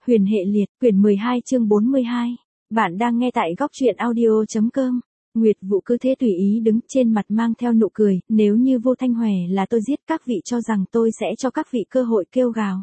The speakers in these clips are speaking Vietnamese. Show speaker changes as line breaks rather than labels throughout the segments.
Huyền hệ liệt, quyển 12 chương 42. Bạn đang nghe tại góc truyện audio.com. Nguyệt Vũ cứ thế tùy ý đứng trên mặt mang theo nụ cười, nếu như Vô Thanh Hòe là tôi giết các vị cho rằng tôi sẽ cho các vị cơ hội kêu gào.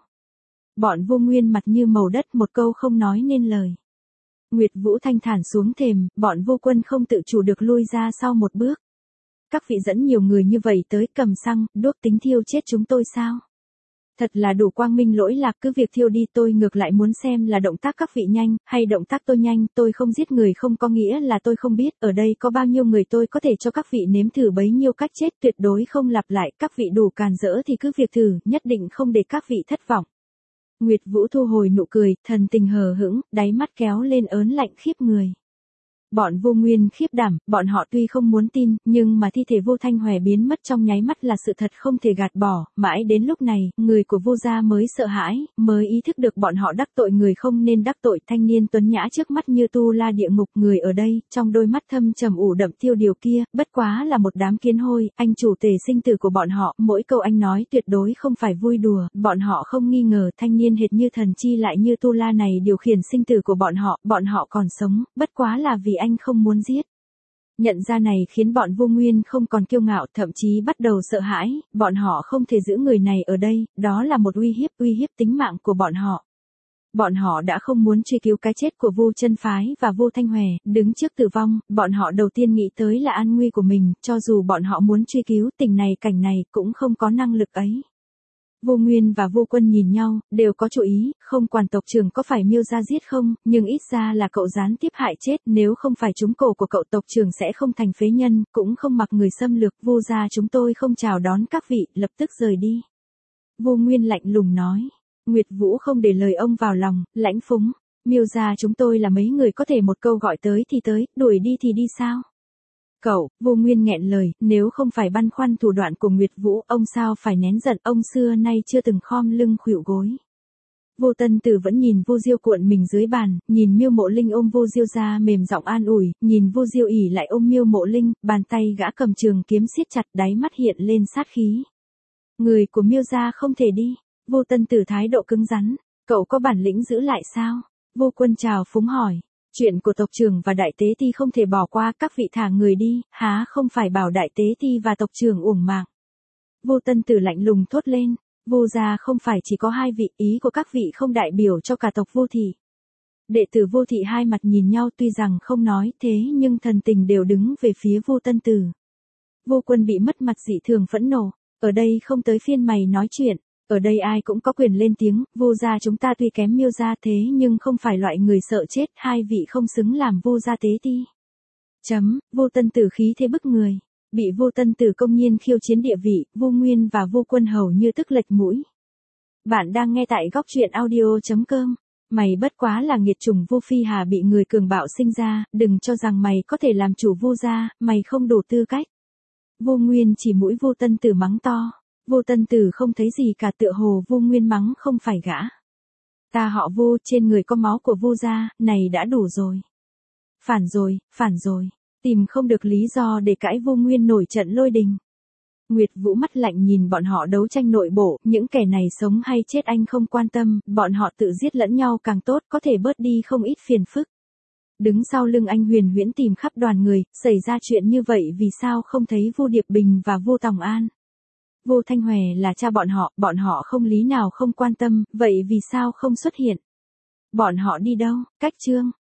Bọn Vô Nguyên mặt như màu đất một câu không nói nên lời. Nguyệt Vũ thanh thản xuống thềm, bọn Vô Quân không tự chủ được lui ra sau một bước. Các vị dẫn nhiều người như vậy tới cầm xăng, đuốc tính thiêu chết chúng tôi sao? Thật là đủ quang minh lỗi lạc, cứ việc thiêu đi, tôi ngược lại muốn xem là động tác các vị nhanh, hay động tác tôi nhanh. Tôi không giết người không có nghĩa là tôi không biết, ở đây có bao nhiêu người tôi có thể cho các vị nếm thử bấy nhiêu cách chết, tuyệt đối không lặp lại. Các vị đủ càn rỡ thì cứ việc thử, nhất định không để các vị thất vọng. Nguyệt Vũ thu hồi nụ cười, thần tình hờ hững, đáy mắt kéo lên ớn lạnh khiếp người. Bọn Vô Nguyên khiếp đảm, bọn họ tuy không muốn tin, nhưng mà thi thể Vô Thanh Hòe biến mất trong nháy mắt là sự thật không thể gạt bỏ, mãi đến lúc này, người của Vô gia mới sợ hãi, mới ý thức được bọn họ đắc tội người không nên đắc tội. Thanh niên tuấn nhã trước mắt như tu la địa ngục, người ở đây, trong đôi mắt thâm trầm ủ đậm tiêu điều kia, bất quá là một đám kiến hôi. Anh chủ tể sinh tử của bọn họ, mỗi câu anh nói tuyệt đối không phải vui đùa, bọn họ không nghi ngờ thanh niên hệt như thần chi lại như tu la này điều khiển sinh tử của bọn họ còn sống, bất quá là vì anh không muốn giết. Nhận ra này khiến bọn Vô Nguyên không còn kiêu ngạo, thậm chí bắt đầu sợ hãi, bọn họ không thể giữ người này ở đây, đó là một uy hiếp tính mạng của bọn họ. Bọn họ đã không muốn truy cứu cái chết của Vô Chân Phái và Vô Thanh Hòe, đứng trước tử vong, bọn họ đầu tiên nghĩ tới là an nguy của mình, cho dù bọn họ muốn truy cứu tình này cảnh này cũng không có năng lực ấy. Vô Nguyên và Vô Quân nhìn nhau, đều có chủ ý, không quản tộc trưởng có phải Miêu gia giết không, nhưng ít ra là cậu gián tiếp hại chết, nếu không phải trúng cổ của cậu tộc trưởng sẽ không thành phế nhân, cũng không mặc người xâm lược. Vô gia chúng tôi không chào đón các vị, lập tức rời đi. Vô Nguyên lạnh lùng nói. Nguyệt Vũ không để lời ông vào lòng, lãnh phúng. Miêu gia chúng tôi là mấy người có thể một câu gọi tới thì tới, đuổi đi thì đi sao? Cậu, Vô Nguyên nghẹn lời, nếu không phải băn khoăn thủ đoạn của Nguyệt Vũ, ông sao phải nén giận, ông xưa nay chưa từng khom lưng khuỵu gối. Vô Tân Tử vẫn nhìn Vô Diêu cuộn mình dưới bàn, nhìn Miêu Mộ Linh ôm Vô Diêu ra mềm giọng an ủi, nhìn Vô Diêu ỉ lại ôm Miêu Mộ Linh, bàn tay gã cầm trường kiếm siết chặt, đáy mắt hiện lên sát khí. Người của Miêu gia không thể đi. Vô Tân Tử thái độ cứng rắn, cậu có bản lĩnh giữ lại sao? Vô Quân chào phúng hỏi. Chuyện của tộc trưởng và đại tế ti không thể bỏ qua, các vị thả người đi, há không phải bảo đại tế ti và tộc trưởng uổng mạng. Vô Tân Tử lạnh lùng thốt lên, Vô gia không phải chỉ có hai vị, ý của các vị không đại biểu cho cả tộc Vô thị. Đệ tử Vô thị hai mặt nhìn nhau, tuy rằng không nói thế nhưng thần tình đều đứng về phía Vô Tân Tử. Vô Quân bị mất mặt dị thường phẫn nộ, ở đây không tới phiên mày nói chuyện. Ở đây ai cũng có quyền lên tiếng, Vô gia chúng ta tuy kém Miêu gia thế nhưng không phải loại người sợ chết, hai vị không xứng làm Vô gia tế ti. Vô Tân Tử khí thế bức người, bị Vô Tân Tử công nhiên khiêu chiến địa vị, Vô Nguyên và Vô Quân hầu như tức lệch mũi. Bạn đang nghe tại góc truyện audio.com. Mày bất quá là nghiệt chủng Vô Phi Hà bị người cường bạo sinh ra, đừng cho rằng mày có thể làm chủ Vô gia, mày không đủ tư cách. Vô Nguyên chỉ mũi Vô Tân Tử mắng to. Vô Tân Tử không thấy gì cả, tựa hồ Vô Nguyên mắng không phải gã. Ta họ Vô, trên người có máu của Vô gia, này đã đủ rồi. Phản rồi, tìm không được lý do để cãi. Vô Nguyên nổi trận lôi đình. Nguyệt Vũ mắt lạnh nhìn bọn họ đấu tranh nội bộ, những kẻ này sống hay chết anh không quan tâm, bọn họ tự giết lẫn nhau càng tốt, có thể bớt đi không ít phiền phức. Đứng sau lưng anh Huyền Huyễn tìm khắp đoàn người, xảy ra chuyện như vậy vì sao không thấy Vô Điệp Bình và Vô Tòng An? Vô Thanh Hòe là cha bọn họ không lý nào không quan tâm, vậy vì sao không xuất hiện? Bọn họ đi đâu? Cách chương